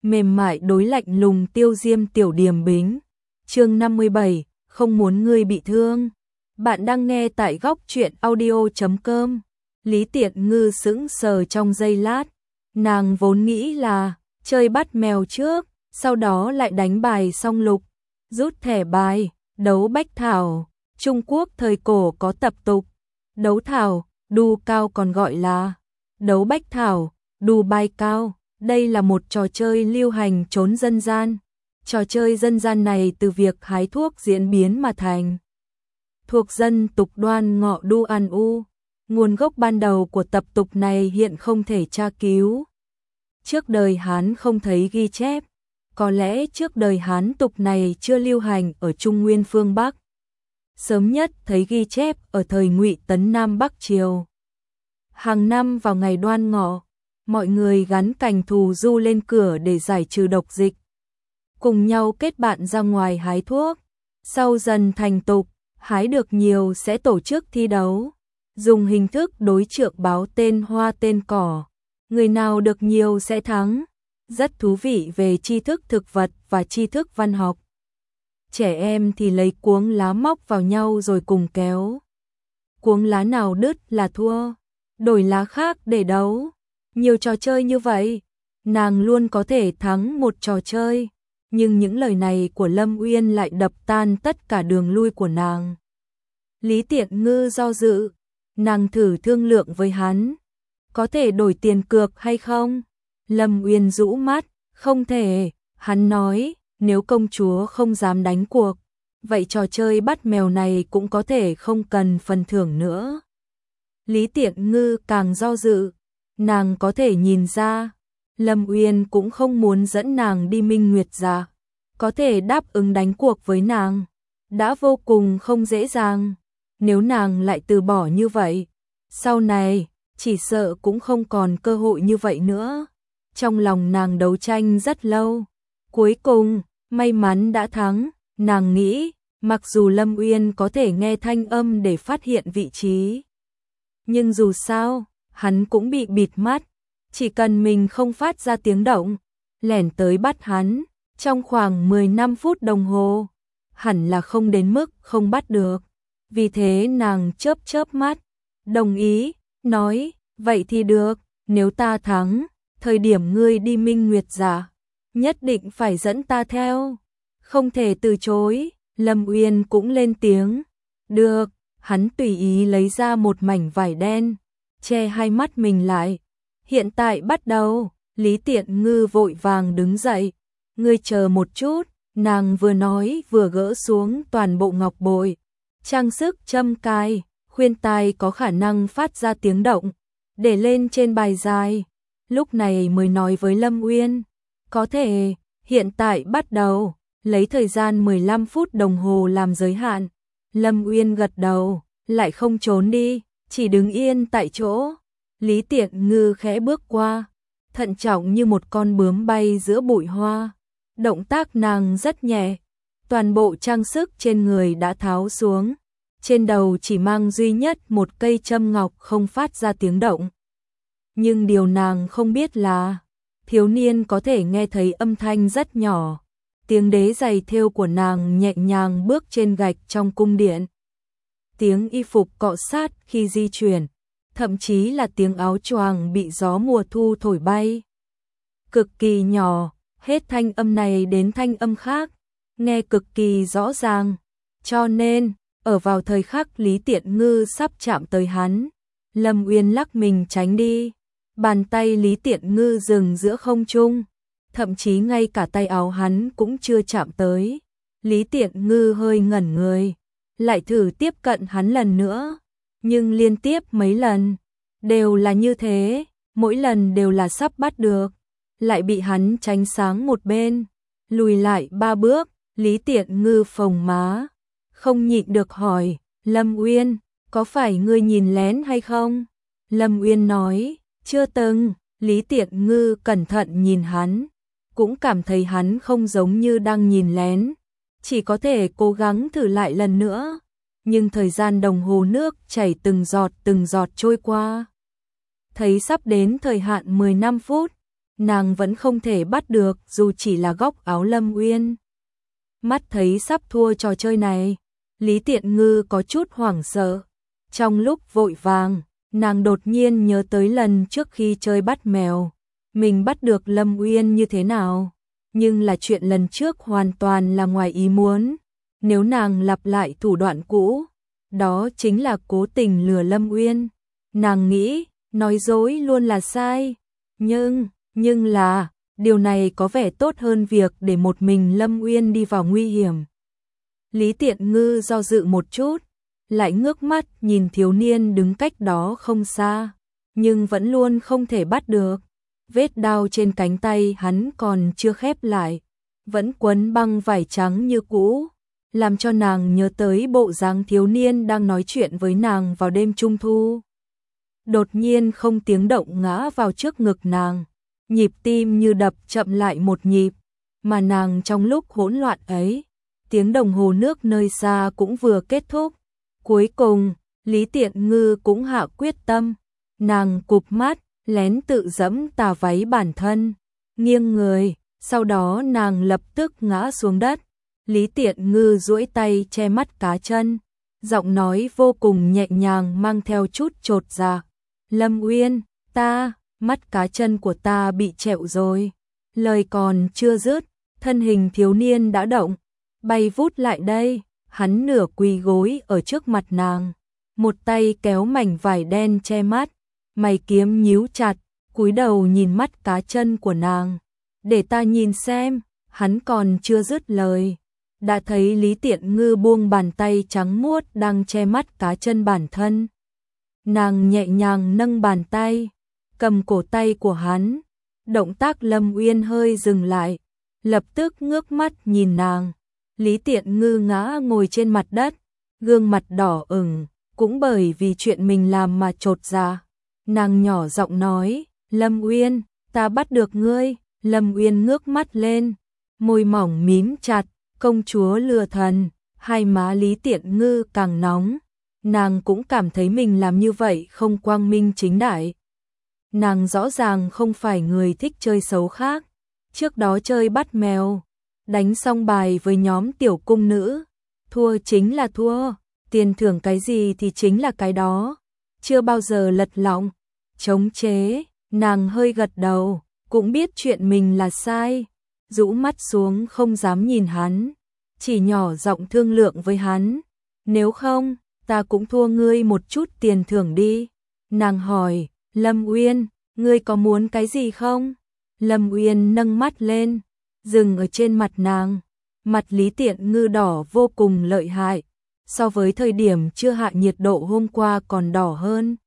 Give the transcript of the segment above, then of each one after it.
mềm mại đối lạnh lùng tiêu diêm tiểu điềm bính. Chương 57, không muốn ngươi bị thương. Bạn đang nghe tại góc truyện audio.com. Lý Tiện Ngư sững sờ trong giây lát, nàng vốn nghĩ là chơi bắt mèo trước, sau đó lại đánh bài song lục, rút thẻ bài, đấu bách thảo. Trung Quốc thời cổ có tập tục đấu thảo, đu cao còn gọi là đấu bách thảo, đu bài cao. Đây là một trò chơi lưu hành trốn dân gian. Trò chơi dân gian này từ việc hái thuốc diễn biến mà thành. Thuộc dân tục Đoan Ngọ đu an u. Nguồn gốc ban đầu của tập tục này hiện không thể tra cứu. Trước đời Hán không thấy ghi chép. Có lẽ trước đời Hán tục này chưa lưu hành ở Trung Nguyên phương Bắc. Sớm nhất thấy ghi chép ở thời Ngụy Tấn Nam Bắc Triều. Hàng năm vào ngày Đoan Ngọ, mọi người gắn cành thù du lên cửa để giải trừ độc dịch. Cùng nhau kết bạn ra ngoài hái thuốc. Sau dần thành tục, hái được nhiều sẽ tổ chức thi đấu. Dùng hình thức đối trượng báo tên hoa tên cỏ. Người nào được nhiều sẽ thắng. Rất thú vị về tri thức thực vật và tri thức văn học. Trẻ em thì lấy cuống lá móc vào nhau rồi cùng kéo. Cuống lá nào đứt là thua. Đổi lá khác để đấu. Nhiều trò chơi như vậy, nàng luôn có thể thắng một trò chơi. Nhưng những lời này của Lâm Uyên lại đập tan tất cả đường lui của nàng. Lý Tiện Ngư do dự, nàng thử thương lượng với hắn. Có thể đổi tiền cược hay không? Lâm Uyên rũ mắt, không thể. Hắn nói, nếu công chúa không dám đánh cuộc, vậy trò chơi bắt mèo này cũng có thể không cần phần thưởng nữa. Lý Tiện Ngư càng do dự, nàng có thể nhìn ra, Lâm Uyên cũng không muốn dẫn nàng đi Minh Nguyệt Dạ. Có thể đáp ứng đánh cuộc với nàng, đã vô cùng không dễ dàng. Nếu nàng lại từ bỏ như vậy, sau này, chỉ sợ cũng không còn cơ hội như vậy nữa. Trong lòng nàng đấu tranh rất lâu. Cuối cùng, may mắn đã thắng, nàng nghĩ, mặc dù Lâm Uyên có thể nghe thanh âm để phát hiện vị trí. Nhưng dù sao, hắn cũng bị bịt mắt. Chỉ cần mình không phát ra tiếng động, lẻn tới bắt hắn, trong khoảng 15 phút đồng hồ, hẳn là không đến mức không bắt được. Vì thế nàng chớp chớp mắt, đồng ý, nói, vậy thì được, nếu ta thắng, thời điểm ngươi đi Minh Nguyệt Dạ, nhất định phải dẫn ta theo. Không thể từ chối. Lâm Uyên cũng lên tiếng. Được. Hắn tùy ý lấy ra một mảnh vải đen, che hai mắt mình lại. Hiện tại bắt đầu. Lý Tiện Ngư vội vàng đứng dậy. Ngươi chờ một chút. Nàng vừa nói vừa gỡ xuống toàn bộ ngọc bội, trang sức châm cài, khuyên tai có khả năng phát ra tiếng động, để lên trên bài dài. Lúc này mới nói với Lâm Uyên, có thể, hiện tại bắt đầu, lấy thời gian 15 phút đồng hồ làm giới hạn. Lâm Uyên gật đầu, lại không trốn đi, chỉ đứng yên tại chỗ. Lý Tiện Ngư khẽ bước qua, thận trọng như một con bướm bay giữa bụi hoa. Động tác nàng rất nhẹ, toàn bộ trang sức trên người đã tháo xuống. Trên đầu chỉ mang duy nhất một cây châm ngọc không phát ra tiếng động. Nhưng điều nàng không biết là, thiếu niên có thể nghe thấy âm thanh rất nhỏ. Tiếng đế giày thêu của nàng nhẹ nhàng bước trên gạch trong cung điện. Tiếng y phục cọ sát khi di chuyển, thậm chí là tiếng áo choàng bị gió mùa thu thổi bay. Cực kỳ nhỏ, hết thanh âm này đến thanh âm khác, nghe cực kỳ rõ ràng. Cho nên, ở vào thời khắc Lý Tiện Ngư sắp chạm tới hắn, Lâm Uyên lắc mình tránh đi. Bàn tay Lý Tiện Ngư dừng giữa không trung, thậm chí ngay cả tay áo hắn cũng chưa chạm tới. Lý Tiện Ngư hơi ngẩn người, lại thử tiếp cận hắn lần nữa, nhưng liên tiếp mấy lần đều là như thế, mỗi lần đều là sắp bắt được, lại bị hắn tránh sáng một bên, lùi lại 3 bước. Lý Tiện Ngư phồng má, không nhịn được hỏi, Lâm Uyên, có phải ngươi nhìn lén hay không? Lâm Uyên nói, chưa từng. Lý Tiện Ngư cẩn thận nhìn hắn, cũng cảm thấy hắn không giống như đang nhìn lén, chỉ có thể cố gắng thử lại lần nữa. Nhưng thời gian đồng hồ nước chảy từng giọt trôi qua. Thấy sắp đến thời hạn 15 phút, nàng vẫn không thể bắt được dù chỉ là góc áo Lâm Uyên. Mắt thấy sắp thua trò chơi này, Lý Tiện Ngư có chút hoảng sợ. Trong lúc vội vàng, nàng đột nhiên nhớ tới lần trước khi chơi bắt mèo, mình bắt được Lâm Uyên như thế nào, nhưng là chuyện lần trước hoàn toàn là ngoài ý muốn. Nếu nàng lặp lại thủ đoạn cũ, đó chính là cố tình lừa Lâm Uyên. Nàng nghĩ, nói dối luôn là sai, nhưng là, điều này có vẻ tốt hơn việc để một mình Lâm Uyên đi vào nguy hiểm. Lý Tiện Ngư do dự một chút, lại ngước mắt nhìn thiếu niên đứng cách đó không xa, nhưng vẫn luôn không thể bắt được. Vết đao trên cánh tay hắn còn chưa khép lại, vẫn quấn băng vải trắng như cũ, làm cho nàng nhớ tới bộ dáng thiếu niên đang nói chuyện với nàng vào đêm Trung Thu. Đột nhiên không tiếng động ngã vào trước ngực nàng, nhịp tim như đập chậm lại một nhịp, mà nàng trong lúc hỗn loạn ấy, tiếng đồng hồ nước nơi xa cũng vừa kết thúc. Cuối cùng, Lý Tiện Ngư cũng hạ quyết tâm, nàng cụp mắt, lén tự giẫm tà váy bản thân, nghiêng người, sau đó nàng lập tức ngã xuống đất. Lý Tiện Ngư duỗi tay che mắt cá chân, giọng nói vô cùng nhẹ nhàng mang theo chút chột dạ. Lâm Uyên, mắt cá chân của ta bị trẹo rồi. Lời còn chưa dứt, thân hình thiếu niên đã động, bay vút lại đây, hắn nửa quỳ gối ở trước mặt nàng, một tay kéo mảnh vải đen che mắt, mày kiếm nhíu chặt, cúi đầu nhìn mắt cá chân của nàng. Để ta nhìn xem, hắn còn chưa dứt lời, đã thấy Lý Tiện Ngư buông bàn tay trắng muốt đang che mắt cá chân bản thân. Nàng nhẹ nhàng nâng bàn tay, cầm cổ tay của hắn, động tác Lâm Uyên hơi dừng lại, lập tức ngước mắt nhìn nàng. Lý Tiện Ngư ngã ngồi trên mặt đất, gương mặt đỏ ửng, cũng bởi vì chuyện mình làm mà chột dạ. Nàng nhỏ giọng nói, Lâm Uyên, ta bắt được ngươi. Lâm Uyên ngước mắt lên, môi mỏng mím chặt, công chúa lừa thần. Hai má Lý Tiện Ngư càng nóng, nàng cũng cảm thấy mình làm như vậy không quang minh chính đại. Nàng rõ ràng không phải người thích chơi xấu khác, trước đó chơi bắt mèo, đánh xong bài với nhóm tiểu cung nữ, thua chính là thua, tiền thưởng cái gì thì chính là cái đó, chưa bao giờ lật lọng, chống chế. Nàng hơi gật đầu, cũng biết chuyện mình là sai, rũ mắt xuống không dám nhìn hắn, chỉ nhỏ giọng thương lượng với hắn, nếu không, ta cũng thua ngươi một chút tiền thưởng đi. Nàng hỏi, Lâm Uyên, ngươi có muốn cái gì không? Lâm Uyên nâng mắt lên, dừng ở trên mặt nàng, mặt Lý Tiện Ngư đỏ vô cùng lợi hại, so với thời điểm chưa hạ nhiệt độ hôm qua còn đỏ hơn.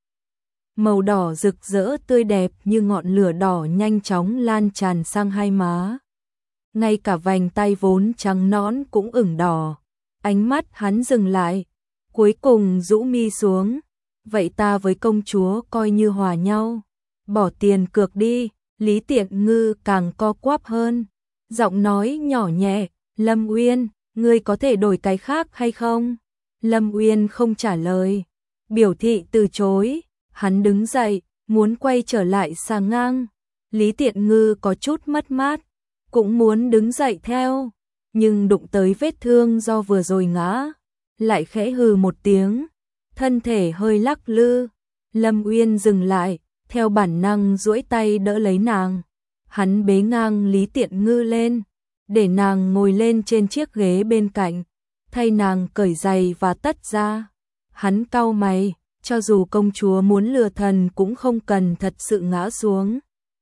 Màu đỏ rực rỡ tươi đẹp như ngọn lửa đỏ nhanh chóng lan tràn sang hai má. Ngay cả vành tay vốn trắng nõn cũng ửng đỏ. Ánh mắt hắn dừng lại, cuối cùng rũ mi xuống. Vậy ta với công chúa coi như hòa nhau. Bỏ tiền cược đi. Lý Tiện Ngư càng co quắp hơn, giọng nói nhỏ nhẹ, Lâm Uyên, ngươi có thể đổi cái khác hay không? Lâm Uyên không trả lời, biểu thị từ chối. Hắn đứng dậy, muốn quay trở lại xà ngang. Lý Tiện Ngư có chút mất mát, cũng muốn đứng dậy theo, nhưng đụng tới vết thương do vừa rồi ngã, lại khẽ hừ một tiếng, thân thể hơi lắc lư. Lâm Uyên dừng lại, theo bản năng duỗi tay đỡ lấy nàng. Hắn bế ngang Lý Tiện Ngư lên, để nàng ngồi lên trên chiếc ghế bên cạnh, thay nàng cởi giày và tất ra. Hắn cau mày, cho dù công chúa muốn lừa thần cũng không cần thật sự ngã xuống.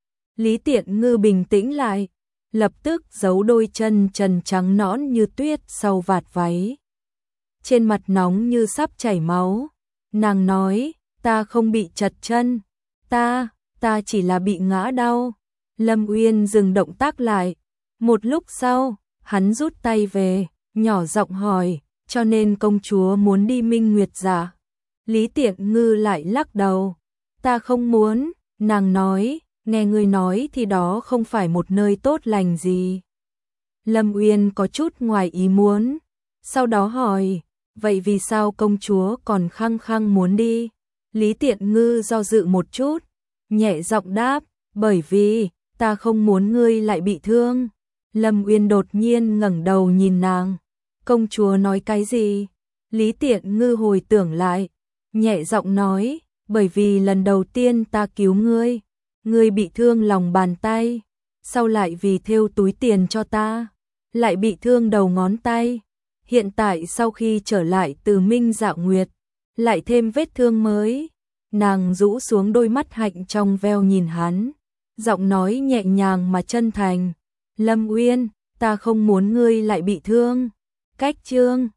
Lý Tiện Ngư bình tĩnh lại, lập tức giấu đôi chân trần trắng nõn như tuyết sau vạt váy. Trên mặt nóng như sắp chảy máu, nàng nói, ta không bị trật chân, ta chỉ là bị ngã đau. Lâm Uyên dừng động tác lại, một lúc sau, hắn rút tay về, nhỏ giọng hỏi, cho nên công chúa muốn đi Minh Nguyệt Dạ? Lý Tiện Ngư lại lắc đầu, ta không muốn. Nàng nói, nghe ngươi nói thì đó không phải một nơi tốt lành gì. Lâm Uyên có chút ngoài ý muốn, sau đó hỏi, vậy vì sao công chúa còn khăng khăng muốn đi? Lý Tiện Ngư do dự một chút, nhẹ giọng đáp, bởi vì ta không muốn ngươi lại bị thương. Lâm Uyên đột nhiên ngẩng đầu nhìn nàng. Công chúa nói cái gì? Lý Tiện Ngư hồi tưởng lại, nhẹ giọng nói, bởi vì lần đầu tiên ta cứu ngươi, ngươi bị thương lòng bàn tay, sau lại vì thêu túi tiền cho ta, lại bị thương đầu ngón tay. Hiện tại sau khi trở lại từ Minh Dạ Nguyệt, lại thêm vết thương mới. Nàng rũ xuống đôi mắt hạnh trong veo nhìn hắn, giọng nói nhẹ nhàng mà chân thành. Lâm Uyên, ta không muốn ngươi lại bị thương. Cách chương